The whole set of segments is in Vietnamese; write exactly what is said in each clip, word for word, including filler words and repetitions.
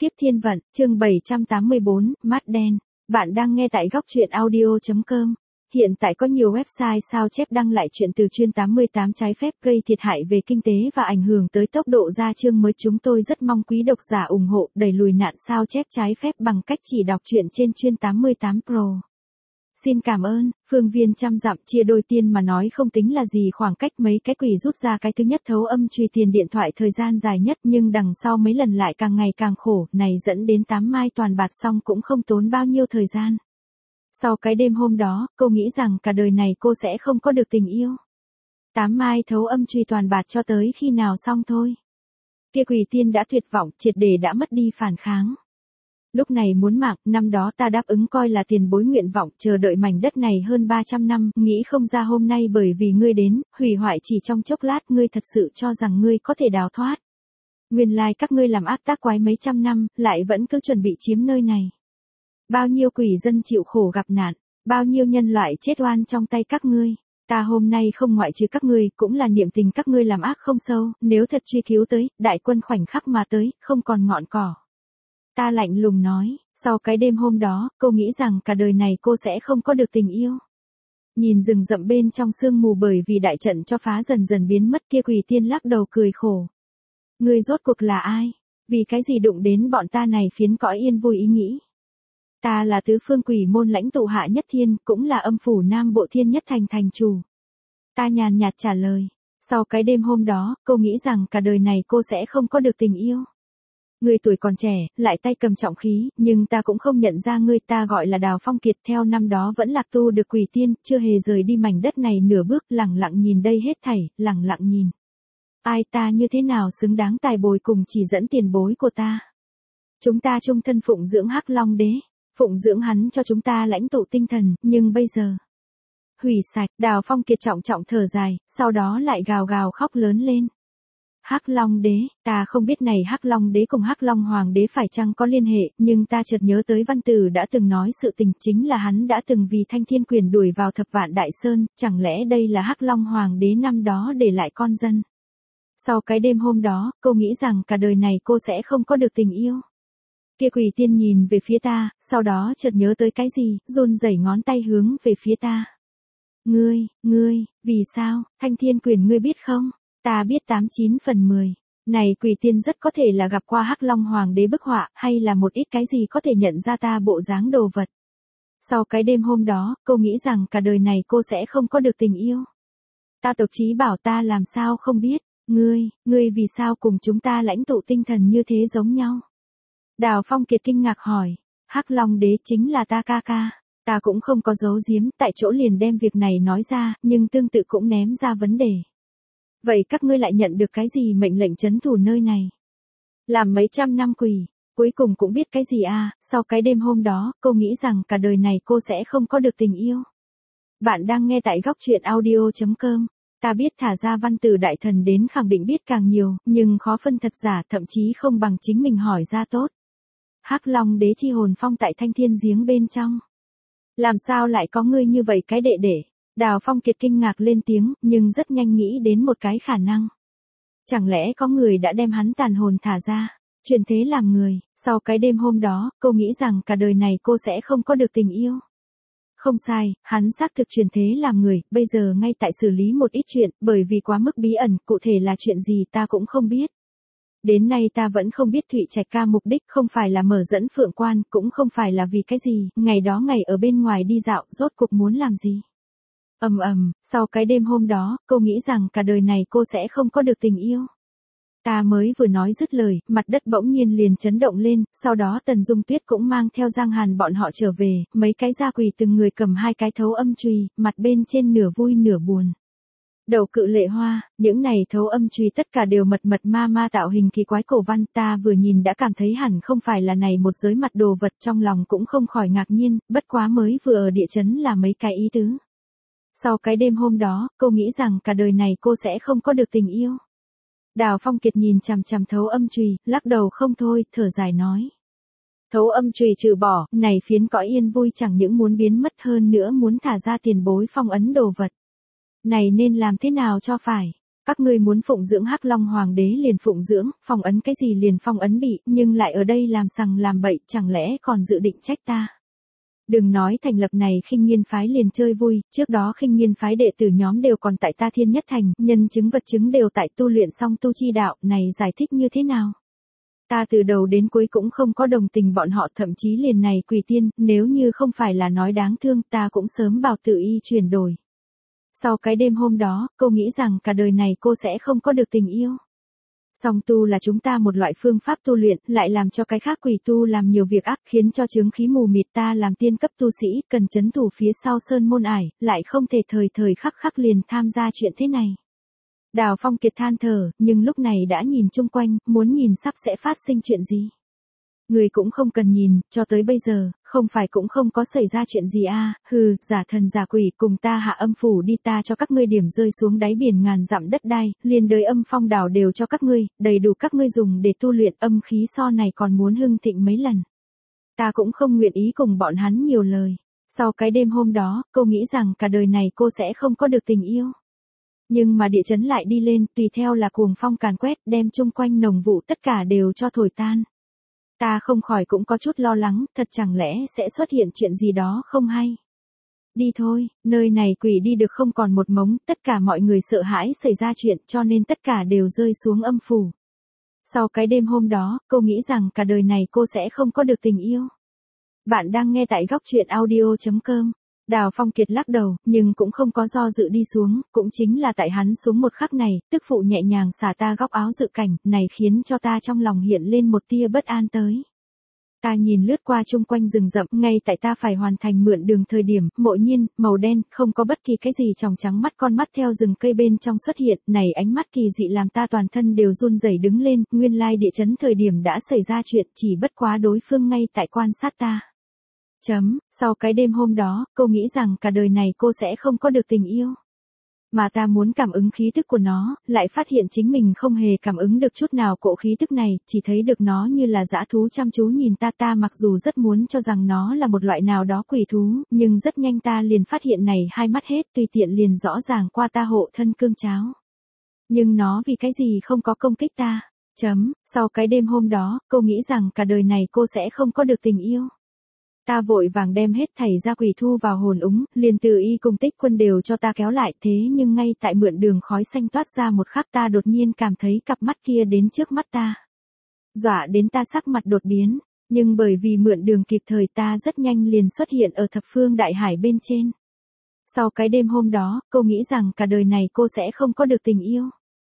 Kiếp thiên vận, chương bảy trăm tám mươi bốn, mắt đen. Bạn đang nghe tại góc truyện audio chấm com. Hiện tại có nhiều website sao chép đăng lại chuyện từ chuyên tám mươi tám trái phép gây thiệt hại về kinh tế và ảnh hưởng tới tốc độ ra chương mới. Chúng tôi rất mong quý độc giả ủng hộ đẩy lùi nạn sao chép trái phép bằng cách chỉ đọc truyện trên chuyên tám mươi tám Pro. Xin cảm ơn. Phương viên trăm dặm chia đôi tiên mà nói không tính là gì, khoảng cách mấy cái quỷ rút ra cái thứ nhất thấu âm truy tiền điện thoại thời gian dài nhất, nhưng đằng sau mấy lần lại càng ngày càng khổ, này dẫn đến tám mai toàn bạt xong cũng không tốn bao nhiêu thời gian. Sau cái đêm hôm đó, cô nghĩ rằng cả đời này cô sẽ không có được tình yêu. Tám mai thấu âm truy toàn bạt cho tới khi nào xong thôi. Kia quỷ tiên đã tuyệt vọng, triệt để đã mất đi phản kháng. Lúc này muốn mạng, năm đó ta đáp ứng coi là tiền bối nguyện vọng, chờ đợi mảnh đất này hơn ba trăm năm, nghĩ không ra hôm nay bởi vì ngươi đến, hủy hoại chỉ trong chốc lát. Ngươi thật sự cho rằng ngươi có thể đào thoát. Nguyên lai các ngươi làm ác tác quái mấy trăm năm, lại vẫn cứ chuẩn bị chiếm nơi này. Bao nhiêu quỷ dân chịu khổ gặp nạn, bao nhiêu nhân loại chết oan trong tay các ngươi. Ta hôm nay không ngoại trừ các ngươi, cũng là niệm tình các ngươi làm ác không sâu, nếu thật truy cứu tới, đại quân khoảnh khắc mà tới, không còn ngọn cỏ. Ta lạnh lùng nói, sau cái đêm hôm đó, cô nghĩ rằng cả đời này cô sẽ không có được tình yêu. Nhìn rừng rậm bên trong sương mù bởi vì đại trận cho phá dần dần biến mất, kia quỷ tiên lắc đầu cười khổ. Ngươi rốt cuộc là ai? Vì cái gì đụng đến bọn ta này phiến cõi yên vui ý nghĩ? Ta là tứ phương quỷ môn lãnh tụ Hạ Nhất Thiên, cũng là âm phủ Nam Bộ Thiên Nhất Thành thành chủ. Ta nhàn nhạt trả lời, sau cái đêm hôm đó, cô nghĩ rằng cả đời này cô sẽ không có được tình yêu. Ngươi tuổi còn trẻ, lại tay cầm trọng khí, nhưng ta cũng không nhận ra ngươi. Ta gọi là Đào Phong Kiệt, theo năm đó vẫn lạc tu được quỷ tiên, chưa hề rời đi mảnh đất này nửa bước, lẳng lặng nhìn đây hết thảy, lẳng lặng nhìn. Ai ta như thế nào xứng đáng tài bồi cùng chỉ dẫn tiền bối của ta. Chúng ta chung thân phụng dưỡng Hắc Long Đế, phụng dưỡng hắn cho chúng ta lãnh tụ tinh thần, nhưng bây giờ hủy sạch. Đào Phong Kiệt trọng trọng thở dài, sau đó lại gào gào khóc lớn lên. Hắc Long Đế, ta không biết này Hắc Long Đế cùng Hắc Long Hoàng Đế phải chăng có liên hệ, nhưng ta chợt nhớ tới Văn Tử đã từng nói sự tình, chính là hắn đã từng vì Thanh Thiên Quyền đuổi vào Thập Vạn Đại Sơn, chẳng lẽ đây là Hắc Long Hoàng Đế năm đó để lại con dân. Sau cái đêm hôm đó, cô nghĩ rằng cả đời này cô sẽ không có được tình yêu. Kia quỷ tiên nhìn về phía ta, sau đó chợt nhớ tới cái gì, run rẩy ngón tay hướng về phía ta. Ngươi, ngươi, vì sao, Thanh Thiên Quyền ngươi biết không? Ta biết tám chín phần mười. Này quỷ tiên rất có thể là gặp qua Hắc Long Hoàng Đế bức họa, hay là một ít cái gì có thể nhận ra ta bộ dáng đồ vật. Sau cái đêm hôm đó, cô nghĩ rằng cả đời này cô sẽ không có được tình yêu. Ta tộc chí bảo ta làm sao không biết. Ngươi, ngươi vì sao cùng chúng ta lãnh tụ tinh thần như thế giống nhau? Đào Phong Kiệt kinh ngạc hỏi. Hắc Long Đế chính là ta ca ca. Ta cũng không có giấu giếm, tại chỗ liền đem việc này nói ra, nhưng tương tự cũng ném ra vấn đề. Vậy các ngươi lại nhận được cái gì mệnh lệnh trấn thủ nơi này? Làm mấy trăm năm quỷ, cuối cùng cũng biết cái gì à? Sau cái đêm hôm đó, cô nghĩ rằng cả đời này cô sẽ không có được tình yêu. Bạn đang nghe tại góc truyện audio chấm com. Ta biết thả ra Văn Tử đại thần đến khẳng định biết càng nhiều, nhưng khó phân thật giả, thậm chí không bằng chính mình hỏi ra tốt. Hắc Long Đế chi hồn phong tại Thanh Thiên giếng bên trong. Làm sao lại có ngươi như vậy cái đệ đệ? Đào Phong Kiệt kinh ngạc lên tiếng, nhưng rất nhanh nghĩ đến một cái khả năng. Chẳng lẽ có người đã đem hắn tàn hồn thả ra, chuyển thế làm người. Sau cái đêm hôm đó, cô nghĩ rằng cả đời này cô sẽ không có được tình yêu. Không sai, hắn xác thực chuyển thế làm người, bây giờ ngay tại xử lý một ít chuyện, bởi vì quá mức bí ẩn, cụ thể là chuyện gì ta cũng không biết. Đến nay ta vẫn không biết Thụy Trạch ca mục đích, không phải là mở dẫn Phượng Quan, cũng không phải là vì cái gì, ngày đó ngày ở bên ngoài đi dạo, rốt cuộc muốn làm gì. Ầm ầm, sau cái đêm hôm đó, cô nghĩ rằng cả đời này cô sẽ không có được tình yêu. Ta mới vừa nói dứt lời, mặt đất bỗng nhiên liền chấn động lên, sau đó Tần Dung Tuyết cũng mang theo Giang Hàn bọn họ trở về, mấy cái gia quỷ từng người cầm hai cái thấu âm chùy, mặt bên trên nửa vui nửa buồn. Đầu cự lệ hoa, những này thấu âm chùy tất cả đều mật mật ma ma tạo hình kỳ quái cổ văn, ta vừa nhìn đã cảm thấy hẳn không phải là này một giới mặt đồ vật, trong lòng cũng không khỏi ngạc nhiên, bất quá mới vừa ở địa chấn là mấy cái ý tứ. Sau cái đêm hôm đó, cô nghĩ rằng cả đời này cô sẽ không có được tình yêu. Đào Phong Kiệt nhìn chằm chằm thấu âm chùy, lắc đầu không thôi, thở dài nói. Thấu âm chùy trừ bỏ, này phiến cõi yên vui chẳng những muốn biến mất hơn nữa muốn thả ra tiền bối phong ấn đồ vật. Này nên làm thế nào cho phải? Các ngươi muốn phụng dưỡng Hắc Long Hoàng đế liền phụng dưỡng, phong ấn cái gì liền phong ấn bị, nhưng lại ở đây làm sằng làm bậy, chẳng lẽ còn dự định trách ta. Đừng nói thành lập này Khinh Nghiên phái liền chơi vui, trước đó Khinh Nghiên phái đệ tử nhóm đều còn tại ta Thiên Nhất Thành, nhân chứng vật chứng đều tại tu luyện xong tu chi đạo, này giải thích như thế nào? Ta từ đầu đến cuối cũng không có đồng tình bọn họ, thậm chí liền này Quỷ Tiên, nếu như không phải là nói đáng thương ta cũng sớm bảo tự y chuyển đổi. Sau cái đêm hôm đó, cô nghĩ rằng cả đời này cô sẽ không có được tình yêu. Song tu là chúng ta một loại phương pháp tu luyện, lại làm cho cái khác quỷ tu làm nhiều việc ác, khiến cho chướng khí mù mịt, ta làm tiên cấp tu sĩ, cần chấn thủ phía sau sơn môn ải, lại không thể thời thời khắc khắc liền tham gia chuyện thế này. Đào Phong Kiệt than thở, nhưng lúc này đã nhìn chung quanh, muốn nhìn sắp sẽ phát sinh chuyện gì. Người cũng không cần nhìn, cho tới bây giờ, không phải cũng không có xảy ra chuyện gì à, hừ, giả thần giả quỷ cùng ta hạ âm phủ đi, ta cho các ngươi điểm rơi xuống đáy biển ngàn dặm đất đai, liền đời âm phong đảo đều cho các ngươi, đầy đủ các ngươi dùng để tu luyện, âm khí so này còn muốn hưng thịnh mấy lần. Ta cũng không nguyện ý cùng bọn hắn nhiều lời. Sau cái đêm hôm đó, cô nghĩ rằng cả đời này cô sẽ không có được tình yêu. Nhưng mà địa chấn lại đi lên, tùy theo là cuồng phong càn quét, đem chung quanh nồng vụ tất cả đều cho thổi tan. Ta không khỏi cũng có chút lo lắng, thật chẳng lẽ sẽ xuất hiện chuyện gì đó không hay. Đi thôi, nơi này quỷ đi được không còn một mống, tất cả mọi người sợ hãi xảy ra chuyện cho nên tất cả đều rơi xuống âm phủ. Sau cái đêm hôm đó, cô nghĩ rằng cả đời này cô sẽ không có được tình yêu. Bạn đang nghe tại góc truyện audio chấm com. Đào Phong Kiệt lắc đầu, nhưng cũng không có do dự đi xuống, cũng chính là tại hắn xuống một khắc này, tức phụ nhẹ nhàng xả ta góc áo dự cảnh, này khiến cho ta trong lòng hiện lên một tia bất an tới. Ta nhìn lướt qua chung quanh rừng rậm, ngay tại ta phải hoàn thành mượn đường thời điểm, mộ nhiên, màu đen, không có bất kỳ cái gì tròng trắng mắt con mắt theo rừng cây bên trong xuất hiện, này ánh mắt kỳ dị làm ta toàn thân đều run rẩy đứng lên, nguyên lai địa chấn thời điểm đã xảy ra chuyện, chỉ bất quá đối phương ngay tại quan sát ta. Chấm, sau cái đêm hôm đó, cô nghĩ rằng cả đời này cô sẽ không có được tình yêu. Mà ta muốn cảm ứng khí tức của nó, lại phát hiện chính mình không hề cảm ứng được chút nào cỗ khí tức này, chỉ thấy được nó như là dã thú chăm chú nhìn ta. Ta mặc dù rất muốn cho rằng nó là một loại nào đó quỷ thú, nhưng rất nhanh ta liền phát hiện này hai mắt hết tùy tiện liền rõ ràng qua ta hộ thân cương cháo. Nhưng nó vì cái gì không có công kích ta. Chấm, sau cái đêm hôm đó, cô nghĩ rằng cả đời này cô sẽ không có được tình yêu. Ta vội vàng đem hết thảy ra quỷ thu vào hồn úng, liền từ y cùng Tích Quân đều cho ta kéo lại, thế nhưng ngay tại mượn đường khói xanh toát ra một khắc ta đột nhiên cảm thấy cặp mắt kia đến trước mắt ta. Dọa đến ta sắc mặt đột biến, nhưng bởi vì mượn đường kịp thời ta rất nhanh liền xuất hiện ở thập phương đại hải bên trên. Sau cái đêm hôm đó, cô nghĩ rằng cả đời này cô sẽ không có được tình yêu.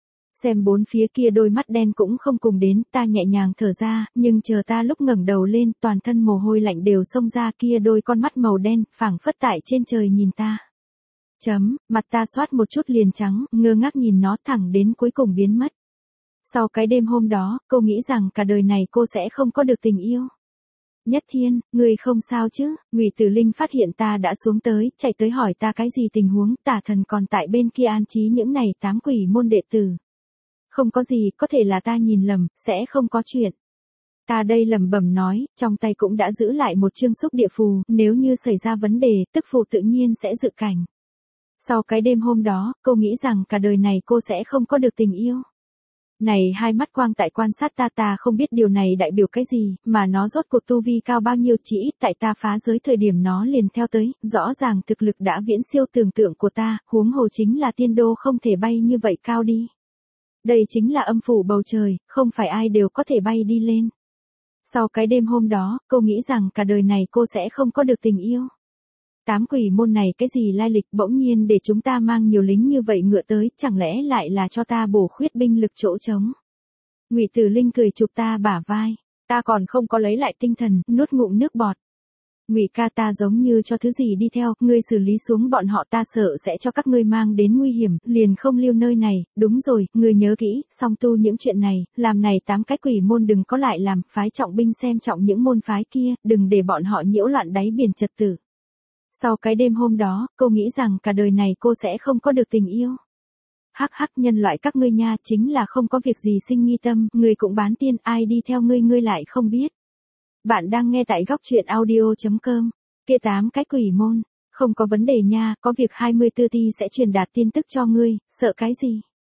Xem bốn phía kia đôi mắt đen cũng không cùng đến, ta nhẹ nhàng thở ra, nhưng chờ ta lúc ngẩng đầu lên, toàn thân mồ hôi lạnh đều xông ra, kia đôi con mắt màu đen, phảng phất tại trên trời nhìn ta. Chấm, mặt ta xoát một chút liền trắng, ngơ ngác nhìn nó thẳng đến cuối cùng biến mất. Sau cái đêm hôm đó, cô nghĩ rằng cả đời này cô sẽ không có được tình yêu. Nhất Thiên, người không sao chứ? Ngụy Tử Linh phát hiện ta đã xuống tới, chạy tới hỏi ta cái gì tình huống, Tả Thần còn tại bên kia an trí những này tám quỷ môn đệ tử. Không có gì, có thể là ta nhìn lầm, sẽ không có chuyện. Ta đây lẩm bẩm nói, trong tay cũng đã giữ lại một chương xúc địa phù, nếu như xảy ra vấn đề, tức phù tự nhiên sẽ dự cảnh. Sau cái đêm hôm đó, cô nghĩ rằng cả đời này cô sẽ không có được tình yêu. Này hai mắt quang tại quan sát ta, ta không biết điều này đại biểu cái gì, mà nó rốt cuộc tu vi cao bao nhiêu, chỉ ít tại ta phá giới thời điểm nó liền theo tới, rõ ràng thực lực đã viễn siêu tưởng tượng của ta, huống hồ chính là tiên đô không thể bay như vậy cao đi. Đây chính là âm phủ bầu trời, không phải ai đều có thể bay đi lên. Sau cái đêm hôm đó, cô nghĩ rằng cả đời này cô sẽ không có được tình yêu. Tám quỷ môn này cái gì lai lịch, bỗng nhiên để chúng ta mang nhiều lính như vậy ngựa tới, chẳng lẽ lại là cho ta bổ khuyết binh lực chỗ trống. Ngụy Tử Linh cười chụp ta bả vai, ta còn không có lấy lại tinh thần, nuốt ngụm nước bọt. Ngụy ca, ta giống như cho thứ gì đi theo, ngươi xử lý xuống bọn họ, ta sợ sẽ cho các ngươi mang đến nguy hiểm, liền không lưu nơi này. Đúng rồi, ngươi nhớ kỹ, song tu những chuyện này, làm này tám cái quỷ môn đừng có lại làm, phái trọng binh xem trọng những môn phái kia, đừng để bọn họ nhiễu loạn đáy biển trật tự. Sau cái đêm hôm đó, cô nghĩ rằng cả đời này cô sẽ không có được tình yêu. Hắc hắc, nhân loại các ngươi nha, chính là không có việc gì sinh nghi tâm, ngươi cũng bán tiên, ai đi theo ngươi ngươi lại không biết. Bạn đang nghe tại góc truyện audio chấm com. Kia tám cái quỷ môn, không có vấn đề nha, có việc hai mươi tư ti sẽ truyền đạt tin tức cho ngươi, sợ cái gì?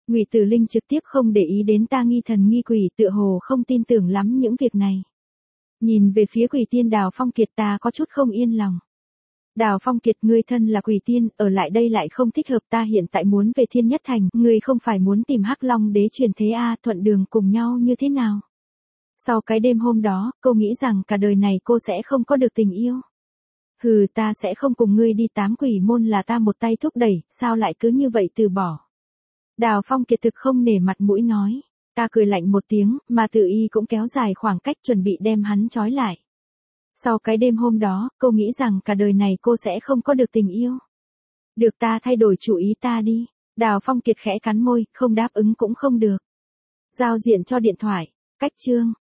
Ngụy Tử Linh trực tiếp không để ý đến ta nghi thần nghi quỷ, tựa hồ không tin tưởng lắm những việc này. Nhìn về phía Quỷ Tiên Đào Phong Kiệt, ta có chút không yên lòng. Đào Phong Kiệt, ngươi thân là quỷ tiên, ở lại đây lại không thích hợp, ta hiện tại muốn về Thiên Nhất Thành, ngươi không phải muốn tìm Hắc Long đế truyền thế a, thuận đường cùng nhau như thế nào? Sau cái đêm hôm đó, cô nghĩ rằng cả đời này cô sẽ không có được tình yêu. Hừ, ta sẽ không cùng ngươi đi, tám quỷ môn là ta một tay thúc đẩy, sao lại cứ như vậy từ bỏ? Đào Phong Kiệt thực không nể mặt mũi nói. Ta cười lạnh một tiếng, mà Tử Y cũng kéo dài khoảng cách chuẩn bị đem hắn trói lại. Sau cái đêm hôm đó, cô nghĩ rằng cả đời này cô sẽ không có được tình yêu. Được, ta thay đổi chủ ý, ta đi. Đào Phong Kiệt khẽ cắn môi, không đáp ứng cũng không được. Giao diện cho điện thoại. Cách chương.